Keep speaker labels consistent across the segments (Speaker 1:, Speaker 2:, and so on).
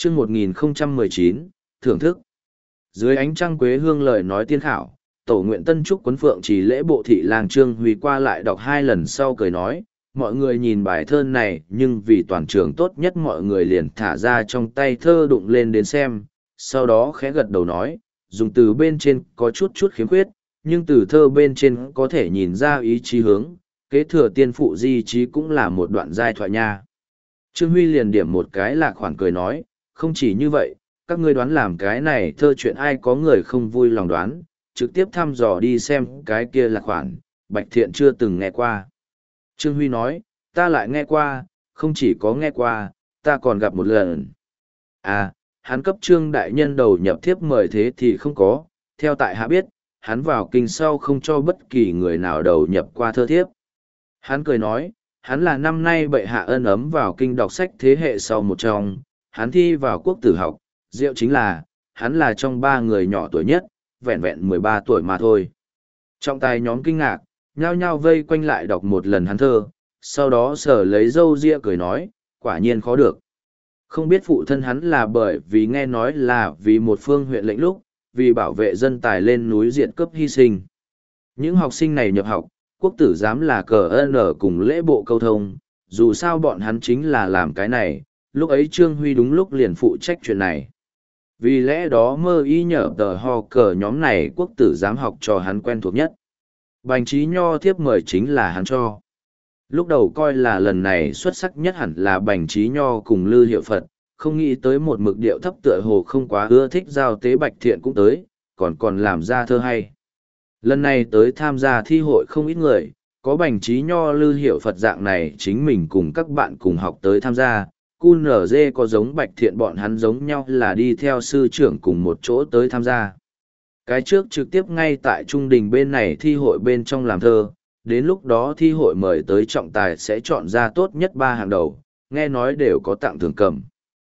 Speaker 1: chương 1019, thưởng thức. Dưới ánh trăng quế hương lời nói tiên khảo, tổ nguyện tân trúc quấn phượng chỉ lễ bộ thị làng Trương Huy qua lại đọc 2 lần sau cười nói, mọi người nhìn bài thơ này nhưng vì toàn trường tốt nhất mọi người liền thả ra trong tay thơ đụng lên đến xem, sau đó khẽ gật đầu nói, dùng từ bên trên có chút khiếm khuyết, nhưng từ thơ bên trên có thể nhìn ra ý chí hướng, kế thừa tiên phụ di trí cũng là một đoạn giai thoại nha. Trương Huy liền điểm một cái lạc khoản cười nói, không chỉ như vậy, các ngươi đoán làm cái này thơ chuyện ai có người không vui lòng đoán, trực tiếp thăm dò đi xem cái kia lạc khoản, Bạch Thiện chưa từng nghe qua. Trương Huy nói, ta lại nghe qua, không chỉ có nghe qua, ta còn gặp một lần. À, hắn cấp Trương Đại Nhân đầu nhập thiếp mời thế thì không có, theo tại hạ biết, hắn vào kinh sau không cho bất kỳ người nào đầu nhập qua thơ thiếp. Hắn cười nói, hắn là năm nay bệ hạ ân ấm vào kinh đọc sách thế hệ sau một trong, hắn thi vào quốc tử học, diệu chính là, hắn là trong 3 người nhỏ tuổi nhất, vẹn vẹn 13 tuổi mà thôi. Trọng tài nhóm kinh ngạc, nhao nhao vây quanh lại đọc một lần hắn thơ, sau đó sở lấy râu ria cười nói, quả nhiên khó được. Không biết phụ thân hắn là bởi vì nghe nói là vì một phương huyện lệnh lúc, vì bảo vệ dân tài lên núi diệt cướp hy sinh. Những học sinh này nhập học, quốc tử giám là cờ n cùng lễ bộ câu thông, dù sao bọn hắn chính là làm cái này, lúc ấy Trương Huy đúng lúc liền phụ trách chuyện này. Vì lẽ đó mơ y nhở tờ ho cờ nhóm này quốc tử giám học cho hắn quen thuộc nhất. Bành Trí Nho thiếp mời chính là hắn cho. Lúc đầu coi là lần này xuất sắc nhất hẳn là Bành Trí Nho cùng Lư Hiệu Phật, không nghĩ tới một mực điệu thấp tựa hồ không quá ưa thích giao tế Bạch Thiện cũng tới, còn làm ra thơ hay. Lần này tới tham gia thi hội không ít người, có Bành Trí Nho Lư Hiệu Phật dạng này chính mình cùng các bạn cùng học tới tham gia, QNZ có giống Bạch Thiện bọn hắn giống nhau là đi theo sư trưởng cùng một chỗ tới tham gia. Cái trước trực tiếp ngay tại trung đình bên này thi hội bên trong làm thơ, đến lúc đó thi hội mời tới trọng tài sẽ chọn ra tốt nhất 3 hàng đầu, nghe nói đều có tặng thưởng cầm.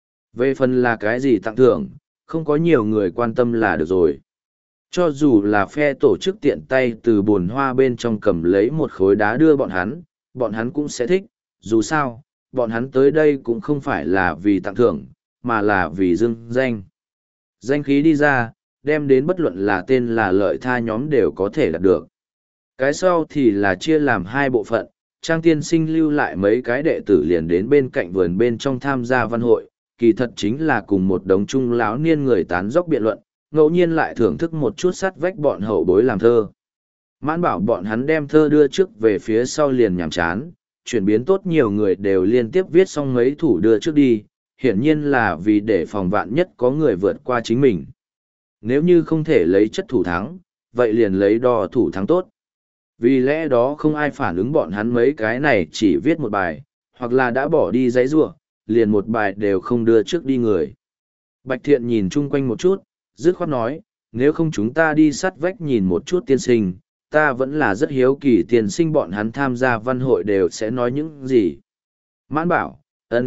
Speaker 1: Về phần là cái gì tặng thưởng, không có nhiều người quan tâm là được rồi. Cho dù là phe tổ chức tiện tay từ bồn hoa bên trong cầm lấy một khối đá đưa bọn hắn cũng sẽ thích, dù sao, bọn hắn tới đây cũng không phải là vì tặng thưởng, mà là vì dưng danh. Danh khí đi ra, đem đến bất luận là tên là lợi tha nhóm đều có thể đạt được. Cái sau thì là chia làm 2 bộ phận, Trang tiên sinh lưu lại mấy cái đệ tử liền đến bên cạnh vườn bên trong tham gia văn hội, kỳ thật chính là cùng một đống trung lão niên người tán dóc biện luận, ngẫu nhiên lại thưởng thức một chút sắt vách bọn hậu bối làm thơ. Mãn bảo bọn hắn đem thơ đưa trước về phía sau liền nhàm chán, chuyển biến tốt nhiều người đều liên tiếp viết xong mấy thủ đưa trước đi, hiển nhiên là vì để phòng vạn nhất có người vượt qua chính mình. Nếu như không thể lấy chất thủ thắng, vậy liền lấy đo thủ thắng tốt. Vì lẽ đó không ai phản ứng bọn hắn mấy cái này chỉ viết một bài, hoặc là đã bỏ đi giấy rủa, liền một bài đều không đưa trước đi người. Bạch Thiện nhìn chung quanh một chút, dứt khoát nói, nếu không chúng ta đi sắt vách nhìn một chút tiên sinh, ta vẫn là rất hiếu kỳ tiên sinh bọn hắn tham gia văn hội đều sẽ nói những gì. Mãn bảo,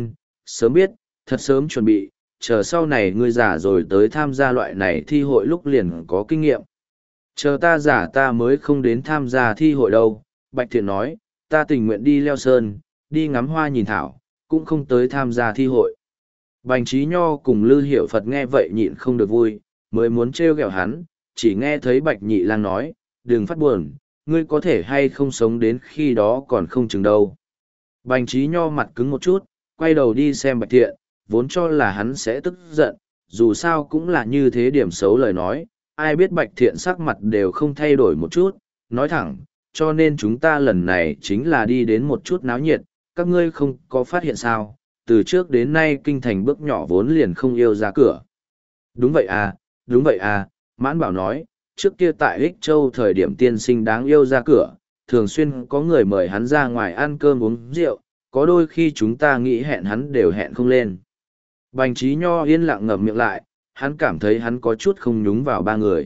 Speaker 1: sớm biết, thật sớm chuẩn bị, chờ sau này ngươi già rồi tới tham gia loại này thi hội lúc liền có kinh nghiệm. Chờ ta già ta mới không đến tham gia thi hội đâu, Bạch Thiện nói, ta tình nguyện đi leo sơn, đi ngắm hoa nhìn thảo, cũng không tới tham gia thi hội. Bành Trí Nho cùng Lư Hiệu Phật nghe vậy nhịn không được vui, mới muốn trêu ghẹo hắn, chỉ nghe thấy Bạch Nhị Lang nói, đừng phát buồn, ngươi có thể hay không sống đến khi đó còn không chừng đâu. Bành Trí Nho mặt cứng một chút, quay đầu đi xem Bạch Thiện, vốn cho là hắn sẽ tức giận, dù sao cũng là như thế điểm xấu lời nói, ai biết Bạch Thiện sắc mặt đều không thay đổi một chút, nói thẳng, cho nên chúng ta lần này chính là đi đến một chút náo nhiệt, các ngươi không có phát hiện sao, từ trước đến nay kinh thành bước nhỏ vốn liền không yêu ra cửa. Đúng vậy à, Mãn Bảo nói, trước kia tại Ích Châu thời điểm tiên sinh đáng yêu ra cửa, thường xuyên có người mời hắn ra ngoài ăn cơm uống rượu, có đôi khi chúng ta nghĩ hẹn hắn đều hẹn không lên. Bành Trí Nho yên lặng ngậm miệng lại, hắn cảm thấy hắn có chút không nhúng vào 3 người.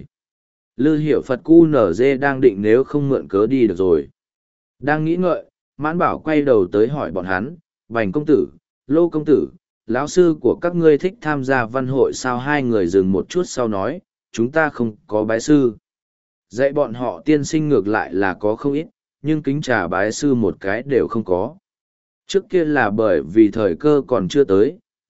Speaker 1: Lư Hiệu Phật QNZ đang định nếu không mượn cớ đi được rồi. Đang nghĩ ngợi, Mãn Bảo quay đầu tới hỏi bọn hắn, Bành công tử, Lô công tử, lão sư của các ngươi thích tham gia văn hội sao? 2 người dừng một chút sau nói, chúng ta không có bái sư. Dạy bọn họ tiên sinh ngược lại là có không ít, nhưng kính trà bái sư một cái đều không có. Trước kia là bởi vì thời cơ còn chưa tới,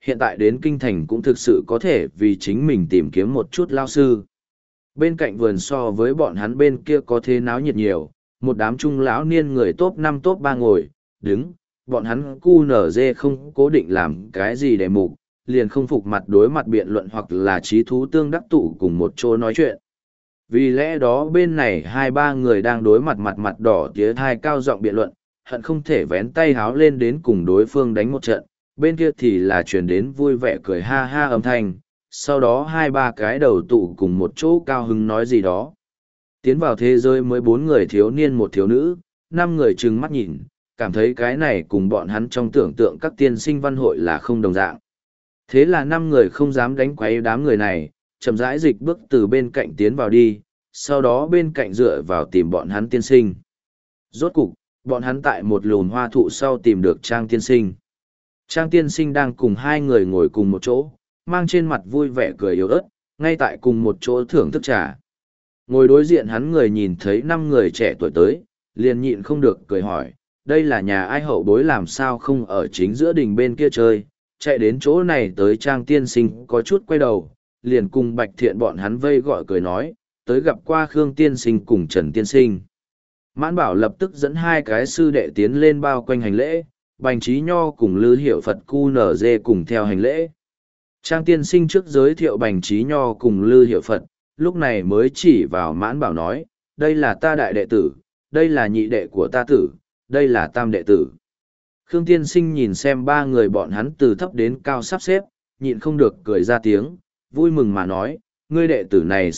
Speaker 1: hiện tại đến kinh thành cũng thực sự có thể vì chính mình tìm kiếm một chút lao sư. Bên cạnh vườn so với bọn hắn bên kia có thế náo nhiệt nhiều, một đám trung lão niên người top 5 top 3 ngồi, đứng, bọn hắn QNZ không cố định làm cái gì để mục, liền không phục mặt đối mặt biện luận hoặc là trí thú tương đắc tụ cùng một chỗ nói chuyện. Vì lẽ đó bên này hai ba người đang đối mặt mặt đỏ tía thai cao giọng biện luận, hận không thể vén tay háo lên đến cùng đối phương đánh một trận, bên kia thì là truyền đến vui vẻ cười ha ha âm thanh, sau đó hai ba cái đầu tụ cùng một chỗ cao hứng nói gì đó. Tiến vào thế giới mới 4 người thiếu niên một thiếu nữ, 5 người trừng mắt nhìn, cảm thấy cái này cùng bọn hắn trong tưởng tượng các tiên sinh văn hội là không đồng dạng. Thế là 5 người không dám đánh quấy đám người này, chậm rãi dịch bước từ bên cạnh tiến vào đi, sau đó bên cạnh dựa vào tìm bọn hắn tiên sinh. Rốt cục, bọn hắn tại một lùn hoa thụ sau tìm được Trang tiên sinh. Trang tiên sinh đang cùng hai người ngồi cùng một chỗ, mang trên mặt vui vẻ cười yếu ớt, ngay tại cùng một chỗ thưởng thức trà. Ngồi đối diện hắn người nhìn thấy 5 người trẻ tuổi tới, liền nhịn không được cười hỏi, đây là nhà ai hậu bối làm sao không ở chính giữa đình bên kia chơi, chạy đến chỗ này tới Trang tiên sinh có chút quay đầu, liền cùng Bạch Thiện bọn hắn vây gọi cười nói, tới gặp qua Khương tiên sinh cùng Trần tiên sinh. Mãn Bảo lập tức dẫn hai cái sư đệ tiến lên bao quanh hành lễ, Bành Trí Nho cùng Lư Hiệu Phật QNZ cùng theo hành lễ. Trang tiên sinh trước giới thiệu Bành Trí Nho cùng Lư Hiệu Phật, lúc này mới chỉ vào Mãn Bảo nói, đây là ta đại đệ tử, đây là nhị đệ của ta tử, đây là tam đệ tử. Khương tiên sinh nhìn xem ba người bọn hắn từ thấp đến cao sắp xếp, nhịn không được cười ra tiếng, vui mừng mà nói, ngươi đệ tử này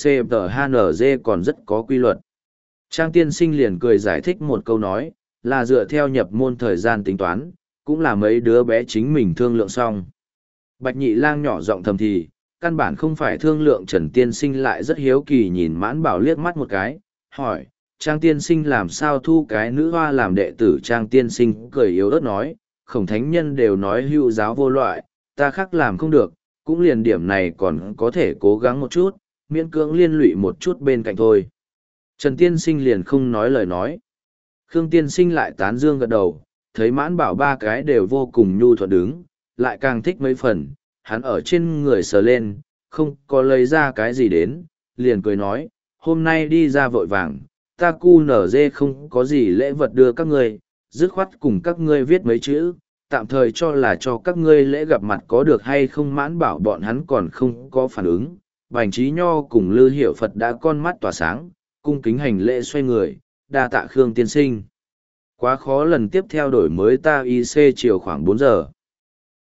Speaker 1: CTHNG còn rất có quy luật. Trang tiên sinh liền cười giải thích một câu nói, là dựa theo nhập môn thời gian tính toán, cũng là mấy đứa bé chính mình thương lượng xong. Bạch Nhị Lang nhỏ giọng thầm thì, căn bản không phải thương lượng. Trần tiên sinh lại rất hiếu kỳ nhìn Mãn Bảo liếc mắt một cái, hỏi, Trang tiên sinh làm sao thu cái nữ hoa làm đệ tử? Trang tiên sinh cười yếu ớt nói, Khổng thánh nhân đều nói hữu giáo vô loại, ta khác làm không được, cũng liền điểm này còn có thể cố gắng một chút, miễn cưỡng liên lụy một chút bên cạnh thôi. Trần tiên sinh liền không nói lời nói. Khương tiên sinh lại tán dương gật đầu, thấy Mãn Bảo ba cái đều vô cùng nhu thuận đứng, lại càng thích mấy phần, hắn ở trên người sờ lên, không có lấy ra cái gì đến, liền cười nói, hôm nay đi ra vội vàng, ta QNZ không có gì lễ vật đưa các ngươi, dứt khoát cùng các ngươi viết mấy chữ, tạm thời cho là cho các ngươi lễ gặp mặt có được hay không. Mãn Bảo bọn hắn còn không có phản ứng, Bành Trí Nho cùng Lư Hiệu Phật đã con mắt tỏa sáng, cung kính hành lễ xoay người, đa tạ Khương tiên sinh. Quá khó lần tiếp theo đổi mới ta IC chiều khoảng 4 giờ.